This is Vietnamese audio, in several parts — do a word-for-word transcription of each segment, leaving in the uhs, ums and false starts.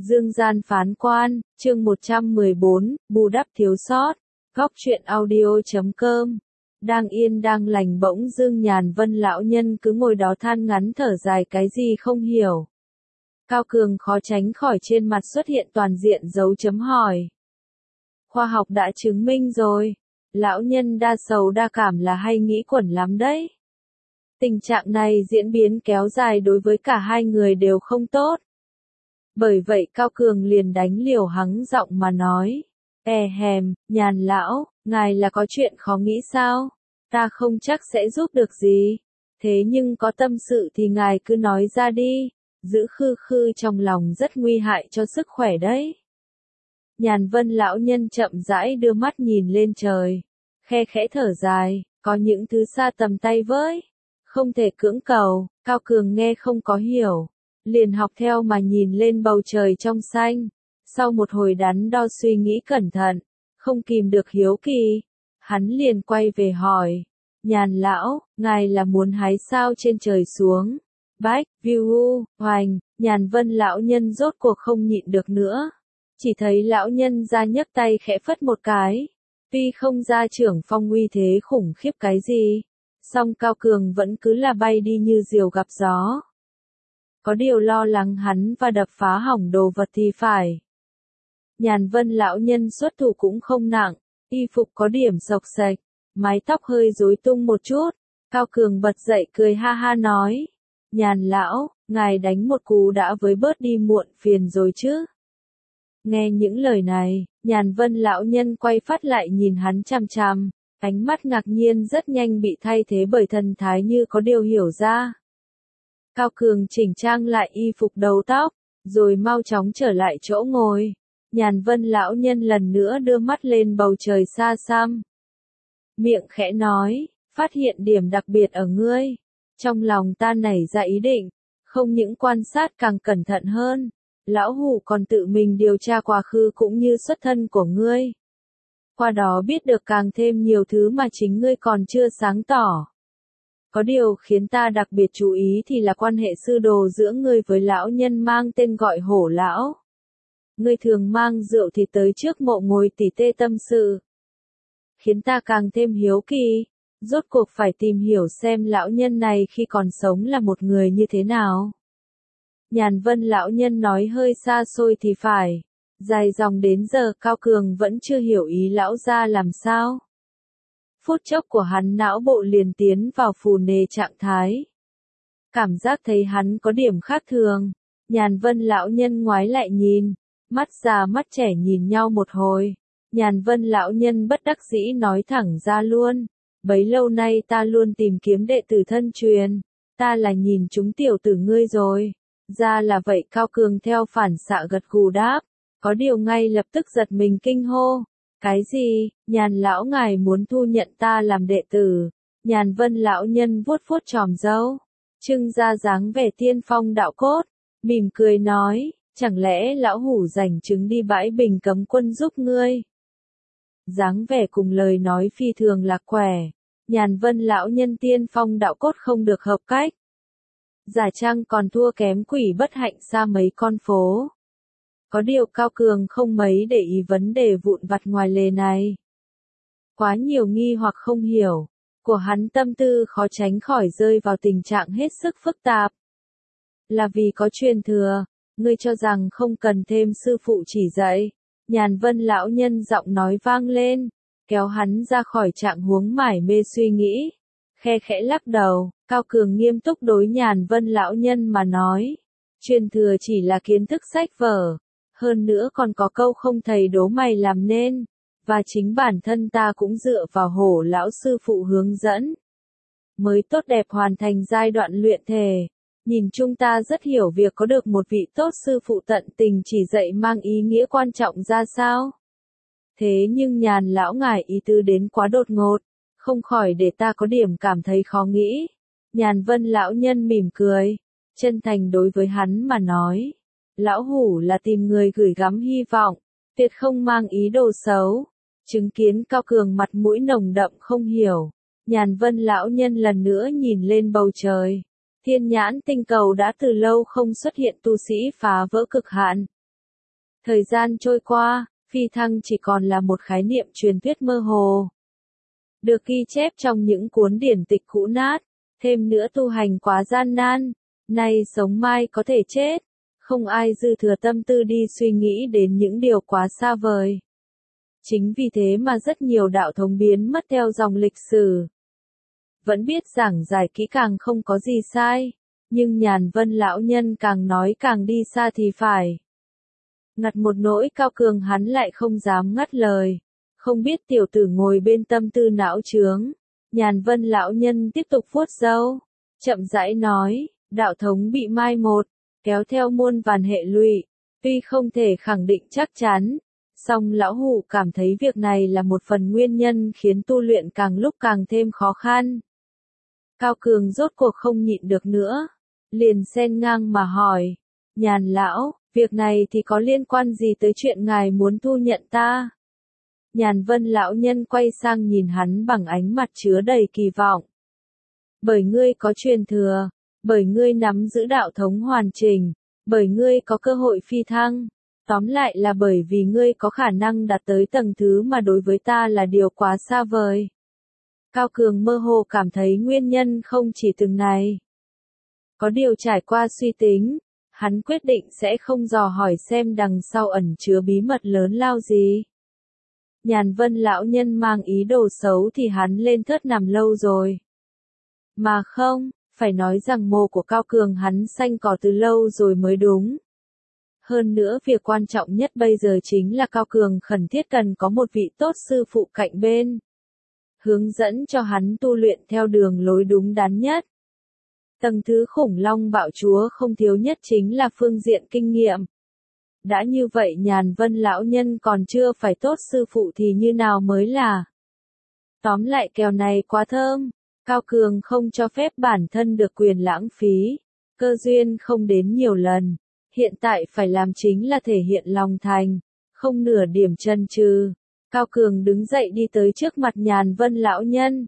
Dương gian phán quan, chương một trăm mười bốn, bù đắp thiếu sót. Góc truyện audio chấm com. Đang yên đang lành bỗng dưng Nhàn Vân lão nhân cứ ngồi đó than ngắn thở dài cái gì không hiểu. Cao Cường khó tránh khỏi trên mặt xuất hiện toàn diện dấu chấm hỏi. Khoa học đã chứng minh rồi. Lão nhân đa sầu đa cảm là hay nghĩ quẩn lắm đấy. Tình trạng này diễn biến kéo dài đối với cả hai người đều không tốt. Bởi vậy Cao Cường liền đánh liều hắng giọng mà nói. E hèm, Nhàn lão, ngài là có chuyện khó nghĩ sao? Ta không chắc sẽ giúp được gì. Thế nhưng có tâm sự thì ngài cứ nói ra đi. Giữ khư khư trong lòng rất nguy hại cho sức khỏe đấy. Nhàn Vân lão nhân chậm rãi đưa mắt nhìn lên trời. Khe khẽ thở dài, có những thứ xa tầm tay với. Không thể cưỡng cầu, Cao Cường nghe không có hiểu. Liền học theo mà nhìn lên bầu trời trong xanh. Sau một hồi đắn đo suy nghĩ cẩn thận, không kìm được hiếu kỳ, hắn liền quay về hỏi. Nhàn lão, ngài là muốn hái sao trên trời xuống? Bách, view, hoành, Nhàn Vân lão nhân rốt cuộc không nhịn được nữa. Chỉ thấy lão nhân ra nhấc tay khẽ phất một cái. Tuy không ra trưởng phong uy thế khủng khiếp cái gì, song Cao Cường vẫn cứ là bay đi như diều gặp gió. Có điều lo lắng hắn và đập phá hỏng đồ vật thì phải. Nhàn Vân lão nhân xuất thủ cũng không nặng, y phục có điểm xộc xệch, mái tóc hơi rối tung một chút. Cao Cường bật dậy cười ha ha nói. Nhàn lão, ngài đánh một cú đã với bớt đi muộn phiền rồi chứ. Nghe những lời này, Nhàn Vân lão nhân quay phát lại nhìn hắn chằm chằm, ánh mắt ngạc nhiên rất nhanh bị thay thế bởi thần thái như có điều hiểu ra. Cao Cường chỉnh trang lại y phục đầu tóc, rồi mau chóng trở lại chỗ ngồi. Nhàn Vân lão nhân lần nữa đưa mắt lên bầu trời xa xăm. Miệng khẽ nói, phát hiện điểm đặc biệt ở ngươi. Trong lòng ta nảy ra ý định, không những quan sát càng cẩn thận hơn, lão hủ còn tự mình điều tra quá khứ cũng như xuất thân của ngươi. Qua đó biết được càng thêm nhiều thứ mà chính ngươi còn chưa sáng tỏ. Có điều khiến ta đặc biệt chú ý thì là quan hệ sư đồ giữa ngươi với lão nhân mang tên gọi Hổ lão. Ngươi thường mang rượu thì tới trước mộ ngồi tỉ tê tâm sự. Khiến ta càng thêm hiếu kỳ, rốt cuộc phải tìm hiểu xem lão nhân này khi còn sống là một người như thế nào. Nhàn Vân lão nhân nói hơi xa xôi thì phải. Dài dòng đến giờ Cao Cường vẫn chưa hiểu ý lão gia làm sao. Phút chốc của hắn não bộ liền tiến vào phù nề trạng thái. Cảm giác thấy hắn có điểm khác thường. Nhàn Vân lão nhân ngoái lại nhìn. Mắt già mắt trẻ nhìn nhau một hồi. Nhàn Vân lão nhân bất đắc dĩ nói thẳng ra luôn. Bấy lâu nay ta luôn tìm kiếm đệ tử thân truyền. Ta là nhìn chúng tiểu tử ngươi rồi. Ra là vậy. Cao Cường theo phản xạ gật gù đáp. Có điều ngay lập tức giật mình kinh hô. Cái gì? Nhàn lão ngài muốn thu nhận ta làm đệ tử? Nhàn Vân lão nhân vuốt vuốt chòm râu, trưng ra dáng vẻ tiên phong đạo cốt, mỉm cười nói, chẳng lẽ lão hủ rảnh chứng đi bãi bình cấm quân giúp ngươi? Dáng vẻ cùng lời nói phi thường lạc quẻ. Nhàn Vân lão nhân tiên phong đạo cốt không được hợp cách. Giả chăng còn thua kém quỷ bất hạnh xa mấy con phố. Có điều Cao Cường không mấy để ý vấn đề vụn vặt ngoài lề này. Quá nhiều nghi hoặc không hiểu, của hắn tâm tư khó tránh khỏi rơi vào tình trạng hết sức phức tạp. Là vì có truyền thừa, ngươi cho rằng không cần thêm sư phụ chỉ dạy. Nhàn Vân lão nhân giọng nói vang lên, kéo hắn ra khỏi trạng huống mải mê suy nghĩ. Khe khẽ lắc đầu, Cao Cường nghiêm túc đối Nhàn Vân lão nhân mà nói. Truyền thừa chỉ là kiến thức sách vở. Hơn nữa còn có câu không thầy đố mày làm nên, và chính bản thân ta cũng dựa vào Hổ lão sư phụ hướng dẫn, mới tốt đẹp hoàn thành giai đoạn luyện thể. Nhìn chung ta rất hiểu việc có được một vị tốt sư phụ tận tình chỉ dạy mang ý nghĩa quan trọng ra sao. Thế nhưng Nhàn lão ngài ý tứ đến quá đột ngột, không khỏi để ta có điểm cảm thấy khó nghĩ. Nhàn Vân lão nhân mỉm cười, chân thành đối với hắn mà nói. Lão hủ là tìm người gửi gắm hy vọng, tuyệt không mang ý đồ xấu. Chứng kiến Cao Cường mặt mũi nồng đậm không hiểu. Nhàn Vân lão nhân lần nữa nhìn lên bầu trời. Thiên nhãn tinh cầu đã từ lâu không xuất hiện tu sĩ phá vỡ cực hạn. Thời gian trôi qua, phi thăng chỉ còn là một khái niệm truyền thuyết mơ hồ. Được ghi chép trong những cuốn điển tịch cũ nát, thêm nữa tu hành quá gian nan, nay sống mai có thể chết, không ai dư thừa tâm tư đi suy nghĩ đến những điều quá xa vời. Chính vì thế mà rất nhiều đạo thống biến mất theo dòng lịch sử. Vẫn biết giảng giải kỹ càng không có gì sai, nhưng Nhàn Vân lão nhân càng nói càng đi xa thì phải. Ngặt một nỗi cao cường hắn lại không dám ngắt lời, không biết tiểu tử ngồi bên tâm tư não chướng. Nhàn Vân lão nhân tiếp tục vuốt râu, chậm rãi nói, đạo thống bị mai một, kéo theo muôn vàn hệ lụy, tuy không thể khẳng định chắc chắn, song lão hủ cảm thấy việc này là một phần nguyên nhân khiến tu luyện càng lúc càng thêm khó khăn. Cao Cường rốt cuộc không nhịn được nữa, liền xen ngang mà hỏi, Nhàn lão, việc này thì có liên quan gì tới chuyện ngài muốn thu nhận ta? Nhàn Vân lão nhân quay sang nhìn hắn bằng ánh mặt chứa đầy kỳ vọng. Bởi ngươi có truyền thừa, bởi ngươi nắm giữ đạo thống hoàn chỉnh, bởi ngươi có cơ hội phi thăng, tóm lại là bởi vì ngươi có khả năng đạt tới tầng thứ mà đối với ta là điều quá xa vời. Cao Cường mơ hồ cảm thấy nguyên nhân không chỉ từng này. Có điều trải qua suy tính, hắn quyết định sẽ không dò hỏi xem đằng sau ẩn chứa bí mật lớn lao gì. Nhàn Vân lão nhân mang ý đồ xấu thì hắn lên thớt nằm lâu rồi. Mà không, phải nói rằng mồ của Cao Cường hắn xanh cỏ từ lâu rồi mới đúng. Hơn nữa việc quan trọng nhất bây giờ chính là Cao Cường khẩn thiết cần có một vị tốt sư phụ cạnh bên, hướng dẫn cho hắn tu luyện theo đường lối đúng đắn nhất. Tầng thứ khủng long bạo chúa không thiếu nhất chính là phương diện kinh nghiệm. Đã như vậy Nhàn Vân lão nhân còn chưa phải tốt sư phụ thì như nào mới là. Tóm lại kèo này quá thơm, Cao Cường không cho phép bản thân được quyền lãng phí, cơ duyên không đến nhiều lần, hiện tại phải làm chính là thể hiện lòng thành, không nửa điểm chần chừ. Cao Cường đứng dậy đi tới trước mặt Nhàn Vân lão nhân.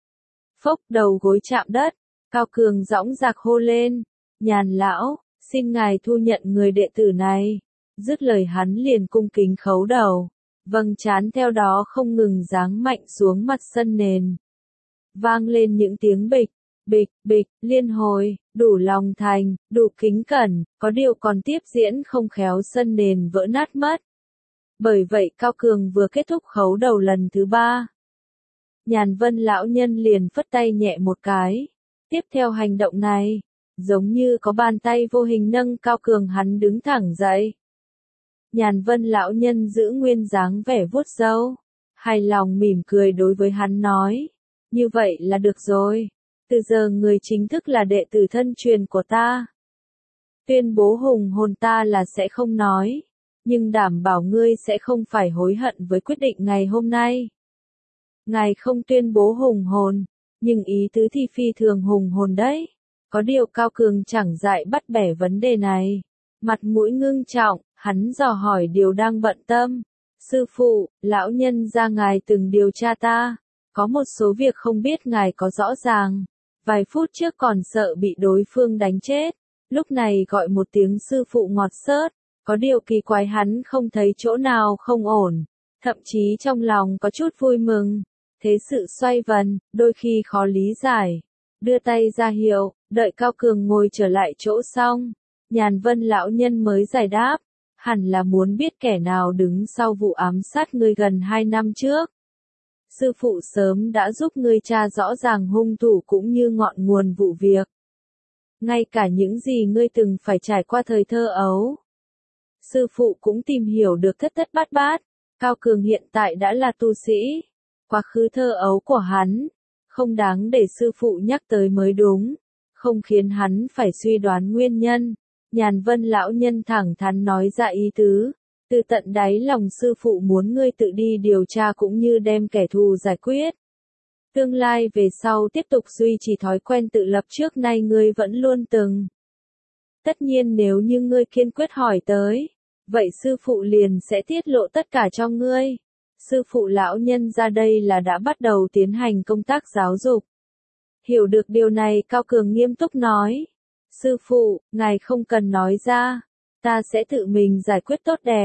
Phốc đầu gối chạm đất, Cao Cường dõng dạc hô lên, Nhàn lão, xin ngài thu nhận người đệ tử này. Dứt lời hắn liền cung kính khấu đầu, vâng chán theo đó không ngừng giáng mạnh xuống mặt sân nền. Vang lên những tiếng bịch, bịch, bịch, liên hồi, đủ lòng thành, đủ kính cẩn, có điều còn tiếp diễn không khéo sân nền vỡ nát mất. Bởi vậy Cao Cường vừa kết thúc khấu đầu lần thứ ba. Nhàn Vân lão nhân liền phất tay nhẹ một cái. Tiếp theo hành động này, giống như có bàn tay vô hình nâng Cao Cường hắn đứng thẳng dậy. Nhàn Vân lão nhân giữ nguyên dáng vẻ vuốt râu, hài lòng mỉm cười đối với hắn nói, như vậy là được rồi, từ giờ người chính thức là đệ tử thân truyền của ta. Tuyên bố hùng hồn ta là sẽ không nói, nhưng đảm bảo ngươi sẽ không phải hối hận với quyết định ngày hôm nay. Ngài không tuyên bố hùng hồn, nhưng ý tứ thì phi thường hùng hồn đấy. Có điều Cao Cường chẳng dại bắt bẻ vấn đề này. Mặt mũi ngưng trọng, hắn dò hỏi điều đang bận tâm. Sư phụ, lão nhân gia ngài từng điều tra ta. Có một số việc không biết ngài có rõ ràng. Vài phút trước còn sợ bị đối phương đánh chết. Lúc này gọi một tiếng sư phụ ngọt xớt. Có điều kỳ quái hắn không thấy chỗ nào không ổn. Thậm chí trong lòng có chút vui mừng. Thế sự xoay vần, đôi khi khó lý giải. Đưa tay ra hiệu, đợi Cao Cường ngồi trở lại chỗ xong. Nhàn Vân lão nhân mới giải đáp. Hẳn là muốn biết kẻ nào đứng sau vụ ám sát ngươi gần hai năm trước. Sư phụ sớm đã giúp ngươi tra rõ ràng hung thủ cũng như ngọn nguồn vụ việc. Ngay cả những gì ngươi từng phải trải qua thời thơ ấu. Sư phụ cũng tìm hiểu được thất thất bát bát. Cao Cường hiện tại đã là tu sĩ. Quá khứ thơ ấu của hắn, không đáng để sư phụ nhắc tới mới đúng, không khiến hắn phải suy đoán nguyên nhân. Nhàn Vân lão nhân thẳng thắn nói ra ý tứ, từ tận đáy lòng sư phụ muốn ngươi tự đi điều tra cũng như đem kẻ thù giải quyết. Tương lai về sau tiếp tục duy trì thói quen tự lập trước nay ngươi vẫn luôn từng. Tất nhiên nếu như ngươi kiên quyết hỏi tới, vậy sư phụ liền sẽ tiết lộ tất cả cho ngươi. Sư phụ lão nhân ra đây là đã bắt đầu tiến hành công tác giáo dục. Hiểu được điều này Cao Cường nghiêm túc nói. Sư phụ, ngài không cần nói ra. Ta sẽ tự mình giải quyết tốt đẹp.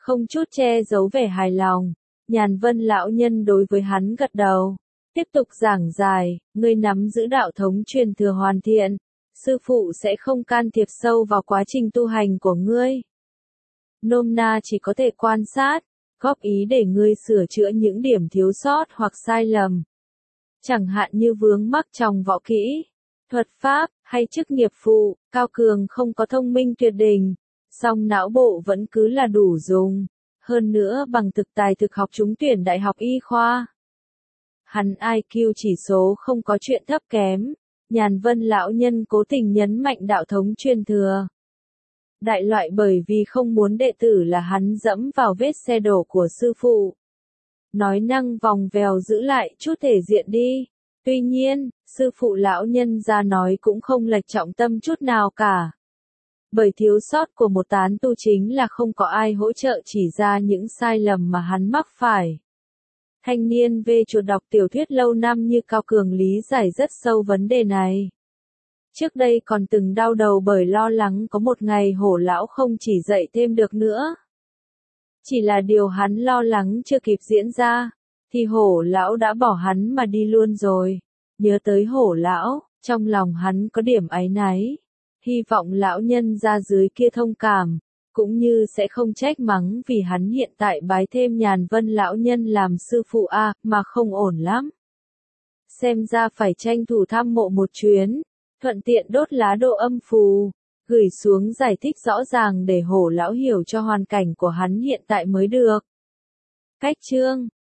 Không chút che giấu vẻ hài lòng, Nhàn Vân lão nhân đối với hắn gật đầu. Tiếp tục giảng giải, ngươi nắm giữ đạo thống truyền thừa hoàn thiện, sư phụ sẽ không can thiệp sâu vào quá trình tu hành của ngươi. Nôm na chỉ có thể quan sát, góp ý để ngươi sửa chữa những điểm thiếu sót hoặc sai lầm. Chẳng hạn như vướng mắc trong võ kỹ, thuật pháp, hay chức nghiệp phụ, Cao Cường không có thông minh tuyệt đỉnh, song não bộ vẫn cứ là đủ dùng. Hơn nữa bằng thực tài thực học trúng tuyển đại học y khoa. Hắn i kiu chỉ số không có chuyện thấp kém, Nhàn Vân lão nhân cố tình nhấn mạnh đạo thống truyền thừa. Đại loại bởi vì không muốn đệ tử là hắn dẫm vào vết xe đổ của sư phụ. Nói năng vòng vèo giữ lại chút thể diện đi. Tuy nhiên, sư phụ lão nhân ra nói cũng không lệch trọng tâm chút nào cả. Bởi thiếu sót của một tán tu chính là không có ai hỗ trợ chỉ ra những sai lầm mà hắn mắc phải. Thanh niên về chuột đọc tiểu thuyết lâu năm như Cao Cường lý giải rất sâu vấn đề này. Trước đây còn từng đau đầu bởi lo lắng có một ngày hổ lão không chỉ dạy thêm được nữa. Chỉ là điều hắn lo lắng chưa kịp diễn ra, thì hổ lão đã bỏ hắn mà đi luôn rồi. Nhớ tới hổ lão, trong lòng hắn có điểm áy náy. Hy vọng lão nhân ra dưới kia thông cảm, cũng như sẽ không trách mắng vì hắn hiện tại bái thêm Nhàn Vân lão nhân làm sư phụ a, mà không ổn lắm. Xem ra phải tranh thủ thăm mộ một chuyến, thuận tiện đốt lá độ âm phù, gửi xuống giải thích rõ ràng để hổ lão hiểu cho hoàn cảnh của hắn hiện tại mới được. Cách chương